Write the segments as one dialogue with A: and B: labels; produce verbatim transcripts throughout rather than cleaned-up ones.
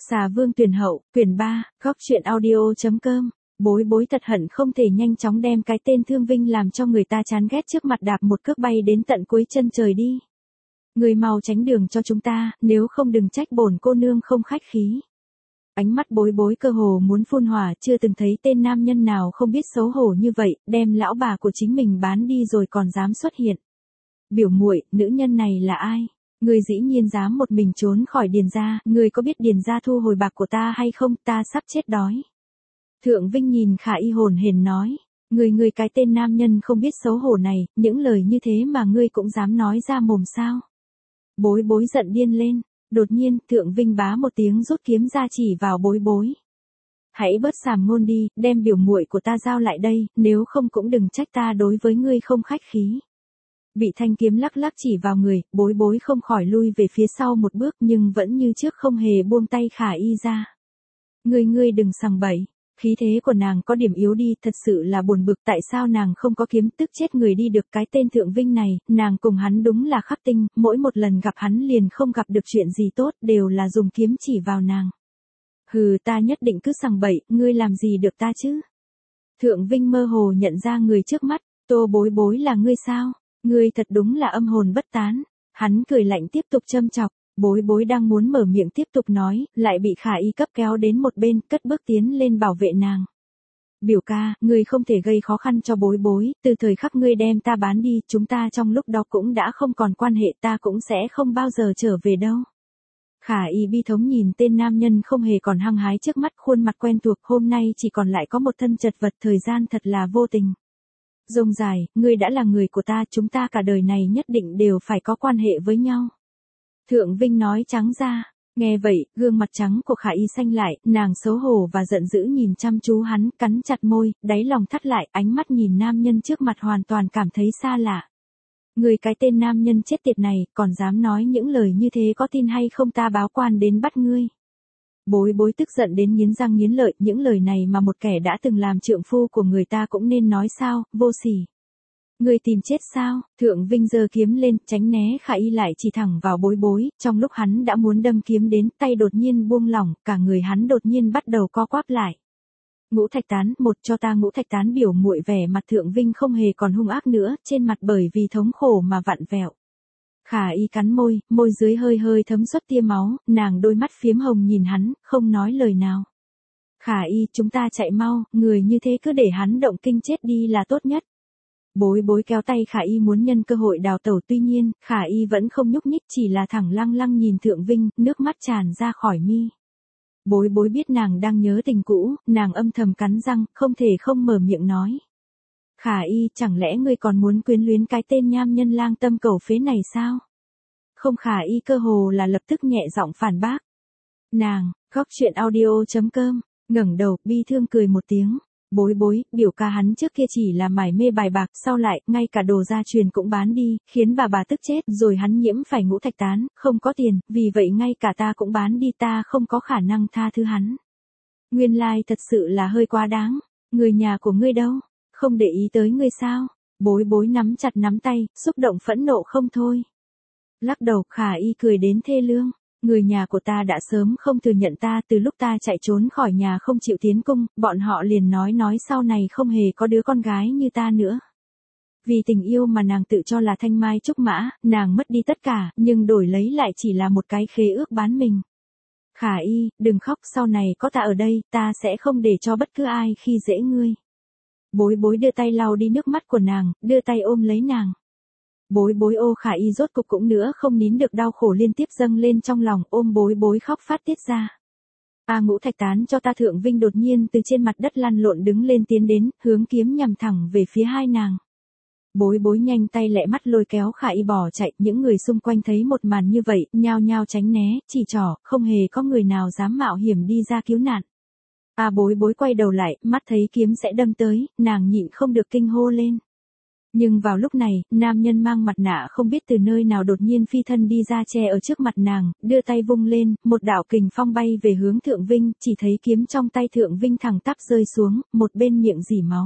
A: Xà Vương tuyển hậu, quyển ba, góc truyện audio.com. Bối bối thật hận không thể nhanh chóng đem cái tên Thương Vinh làm cho người ta chán ghét trước mặt đạp một cước bay đến tận cuối chân trời đi. Người mau tránh đường cho chúng ta, nếu không đừng trách bổn cô nương không khách khí. Ánh mắt bối bối cơ hồ muốn phun hỏa, chưa từng thấy tên nam nhân nào không biết xấu hổ như vậy, đem lão bà của chính mình bán đi rồi còn dám xuất hiện. Biểu muội, nữ nhân này là ai? Người dĩ nhiên dám một mình trốn khỏi Điền gia, người có biết Điền gia thu hồi bạc của ta hay không, ta sắp chết đói. Thượng Vinh nhìn Khả Y hồn hển nói, người người cái tên nam nhân không biết xấu hổ này, những lời như thế mà ngươi cũng dám nói ra mồm sao? Bối bối giận điên lên, đột nhiên, Thượng Vinh bá một tiếng rút kiếm ra chỉ vào bối bối. Hãy bớt sàm ngôn đi, đem biểu muội của ta giao lại đây, nếu không cũng đừng trách ta đối với ngươi không khách khí. Bị thanh kiếm lắc lắc chỉ vào người, bối bối không khỏi lui về phía sau một bước nhưng vẫn như trước không hề buông tay Khả Y ra. Ngươi ngươi đừng sằng bậy, khí thế của nàng có điểm yếu đi, thật sự là buồn bực, tại sao nàng không có kiếm, tức chết người đi được. Cái tên Thượng Vinh này, nàng cùng hắn đúng là khắc tinh, mỗi một lần gặp hắn liền không gặp được chuyện gì tốt, đều là dùng kiếm chỉ vào nàng. Hừ, ta nhất định cứ sằng bậy, ngươi làm gì được ta chứ? Thượng Vinh mơ hồ nhận ra người trước mắt, Tô Bối Bối là ngươi sao? Ngươi thật đúng là âm hồn bất tán. Hắn cười lạnh tiếp tục châm chọc, Bối Bối đang muốn mở miệng tiếp tục nói, lại bị Khả Y cấp kéo đến một bên, cất bước tiến lên bảo vệ nàng. Biểu ca, ngươi không thể gây khó khăn cho Bối Bối, từ thời khắc ngươi đem ta bán đi, chúng ta trong lúc đó cũng đã không còn quan hệ, ta cũng sẽ không bao giờ trở về đâu. Khả Y bi thống nhìn tên nam nhân không hề còn hăng hái trước mắt, khuôn mặt quen thuộc, hôm nay chỉ còn lại có một thân chật vật, thời gian thật là vô tình. Rông dài, ngươi đã là người của ta, chúng ta cả đời này nhất định đều phải có quan hệ với nhau. Thượng Vinh nói trắng ra, nghe vậy, gương mặt trắng của Khả Y xanh lại, nàng xấu hổ và giận dữ nhìn chăm chú hắn, cắn chặt môi, đáy lòng thắt lại, ánh mắt nhìn nam nhân trước mặt hoàn toàn cảm thấy xa lạ. Người cái tên nam nhân chết tiệt này, còn dám nói những lời như thế, có tin hay không ta báo quan đến bắt ngươi. Bối Bối tức giận đến nghiến răng nghiến lợi, những lời này mà một kẻ đã từng làm trượng phu của người ta cũng nên nói sao, vô sỉ. Người tìm chết sao? Thượng Vinh giơ kiếm lên, tránh né Khả Y lại chỉ thẳng vào Bối Bối, trong lúc hắn đã muốn đâm kiếm đến, tay đột nhiên buông lỏng, cả người hắn đột nhiên bắt đầu co quắp lại. Ngũ thạch tán, một cho ta ngũ thạch tán, biểu muội vẻ mặt Thượng Vinh không hề còn hung ác nữa, trên mặt bởi vì thống khổ mà vặn vẹo. Khả Y cắn môi, môi dưới hơi hơi thấm xuất tia máu, nàng đôi mắt phiếm hồng nhìn hắn, không nói lời nào. Khả Y, chúng ta chạy mau, người như thế cứ để hắn động kinh chết đi là tốt nhất. Bối Bối kéo tay Khả Y muốn nhân cơ hội đào tẩu, tuy nhiên, Khả Y vẫn không nhúc nhích, chỉ là thẳng lăng lăng nhìn Thượng Vinh, nước mắt tràn ra khỏi mi. Bối Bối biết nàng đang nhớ tình cũ, nàng âm thầm cắn răng, không thể không mở miệng nói. Khả Y, chẳng lẽ ngươi còn muốn quyến luyến cái tên nham nhân lang tâm cầu phế này sao? Không, Khả Y cơ hồ là lập tức nhẹ giọng phản bác. Nàng, góc truyện audio.com, ngẩng đầu, bi thương cười một tiếng. Bối Bối, biểu ca hắn trước kia chỉ là mải mê bài bạc, sau lại, ngay cả đồ gia truyền cũng bán đi, khiến bà bà tức chết, rồi hắn nhiễm phải ngũ thạch tán, không có tiền, vì vậy ngay cả ta cũng bán đi, ta không có khả năng tha thứ hắn. Nguyên lai thật sự là hơi quá đáng, người nhà của ngươi đâu? Không để ý tới ngươi sao? Bối Bối nắm chặt nắm tay, xúc động phẫn nộ không thôi. Lắc đầu, Khả Y cười đến thê lương. Người nhà của ta đã sớm không thừa nhận ta, từ lúc ta chạy trốn khỏi nhà không chịu tiến cung, bọn họ liền nói nói sau này không hề có đứa con gái như ta nữa. Vì tình yêu mà nàng tự cho là thanh mai trúc mã, nàng mất đi tất cả, nhưng đổi lấy lại chỉ là một cái khế ước bán mình. Khả Y, đừng khóc, sau này có ta ở đây, ta sẽ không để cho bất cứ ai khi dễ ngươi. Bối Bối đưa tay lau đi nước mắt của nàng, đưa tay ôm lấy nàng. Bối Bối ô, Khả Y rốt cục cũng nữa không nín được đau khổ liên tiếp dâng lên trong lòng, ôm Bối Bối khóc phát tiết ra. A ngũ thạch tán cho ta. Thượng Vinh đột nhiên từ trên mặt đất lăn lộn đứng lên tiến đến, hướng kiếm nhằm thẳng về phía hai nàng. Bối Bối nhanh tay lẹ mắt lôi kéo Khả Y bỏ chạy, những người xung quanh thấy một màn như vậy, nhao nhao tránh né, chỉ trỏ, không hề có người nào dám mạo hiểm đi ra cứu nạn. A Bối Bối quay đầu lại, mắt thấy kiếm sẽ đâm tới, nàng nhịn không được kinh hô lên. Nhưng vào lúc này, nam nhân mang mặt nạ không biết từ nơi nào đột nhiên phi thân đi ra che ở trước mặt nàng, đưa tay vung lên, một đạo kình phong bay về hướng Thượng Vinh, chỉ thấy kiếm trong tay Thượng Vinh thẳng tắp rơi xuống, một bên miệng rỉ máu.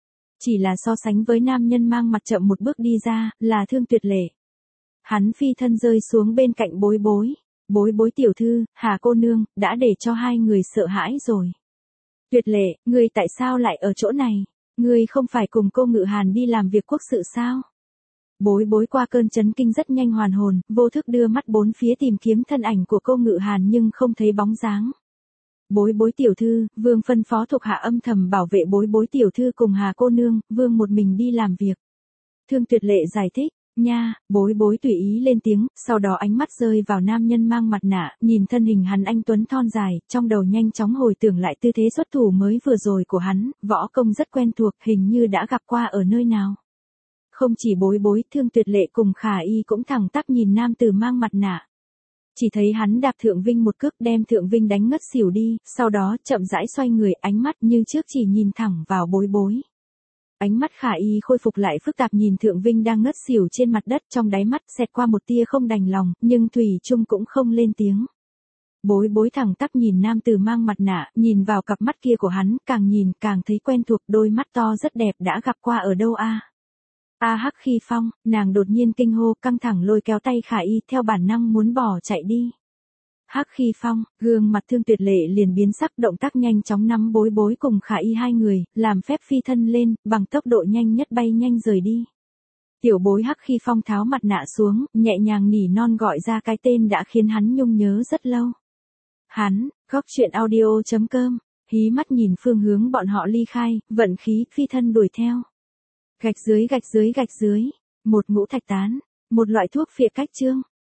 A: Chỉ là so sánh với nam nhân mang mặt chậm một bước đi ra, là Thương Tuyệt Lệ. Hắn phi thân rơi xuống bên cạnh Bối Bối. Bối bối tiểu thư, Hà cô nương, đã để cho hai người sợ hãi rồi. Tuyệt lệ, ngươi tại sao lại ở chỗ này? Ngươi không phải cùng cô Ngự Hàn đi làm việc quốc sự sao? Bối bối qua cơn chấn kinh rất nhanh hoàn hồn, vô thức đưa mắt bốn phía tìm kiếm thân ảnh của cô Ngự Hàn nhưng không thấy bóng dáng. Bối bối tiểu thư, vương phân phó thuộc hạ âm thầm bảo vệ bối bối tiểu thư cùng Hà cô nương, vương một mình đi làm việc. Thương Tuyệt Lệ giải thích, nha, bối bối tùy ý lên tiếng, sau đó ánh mắt rơi vào nam nhân mang mặt nạ, nhìn thân hình hắn anh tuấn thon dài, trong đầu nhanh chóng hồi tưởng lại tư thế xuất thủ mới vừa rồi của hắn, võ công rất quen thuộc, hình như đã gặp qua ở nơi nào. Không chỉ bối bối, Thương Tuyệt Lệ cùng Khả Y cũng thẳng tắp nhìn nam tử mang mặt nạ. Chỉ thấy hắn đạp Thượng Vinh một cước đem Thượng Vinh đánh ngất xỉu đi, sau đó chậm rãi xoay người, ánh mắt như trước chỉ nhìn thẳng vào bối bối. Ánh mắt Khả Y khôi phục lại phức tạp nhìn Thượng Vinh đang ngất xỉu trên mặt đất, trong đáy mắt xẹt qua một tia không đành lòng, nhưng thủy chung cũng không lên tiếng. Bối bối thẳng tắp nhìn nam tử mang mặt nạ, nhìn vào cặp mắt kia của hắn, càng nhìn càng thấy quen thuộc, đôi mắt to rất đẹp đã gặp qua ở đâu a? A Hắc Khi Phong, nàng đột nhiên kinh hô, căng thẳng lôi kéo tay Khả Y, theo bản năng muốn bỏ chạy đi. Hắc Khi Phong, gương mặt Thương Tuyệt Lệ liền biến sắc, động tác nhanh chóng nắm bối bối cùng Khả Y hai người, làm phép phi thân lên, bằng tốc độ nhanh nhất bay nhanh rời đi. Tiểu bối Hắc Khi Phong tháo mặt nạ xuống, nhẹ nhàng nỉ non gọi ra cái tên đã khiến hắn nhung nhớ rất lâu. Hắn, góc truyện audio chấm com, hí mắt nhìn phương hướng bọn họ ly khai, vận khí phi thân đuổi theo. Gạch dưới gạch dưới gạch dưới, một ngũ thạch tán, một loại thuốc phiện cách chương.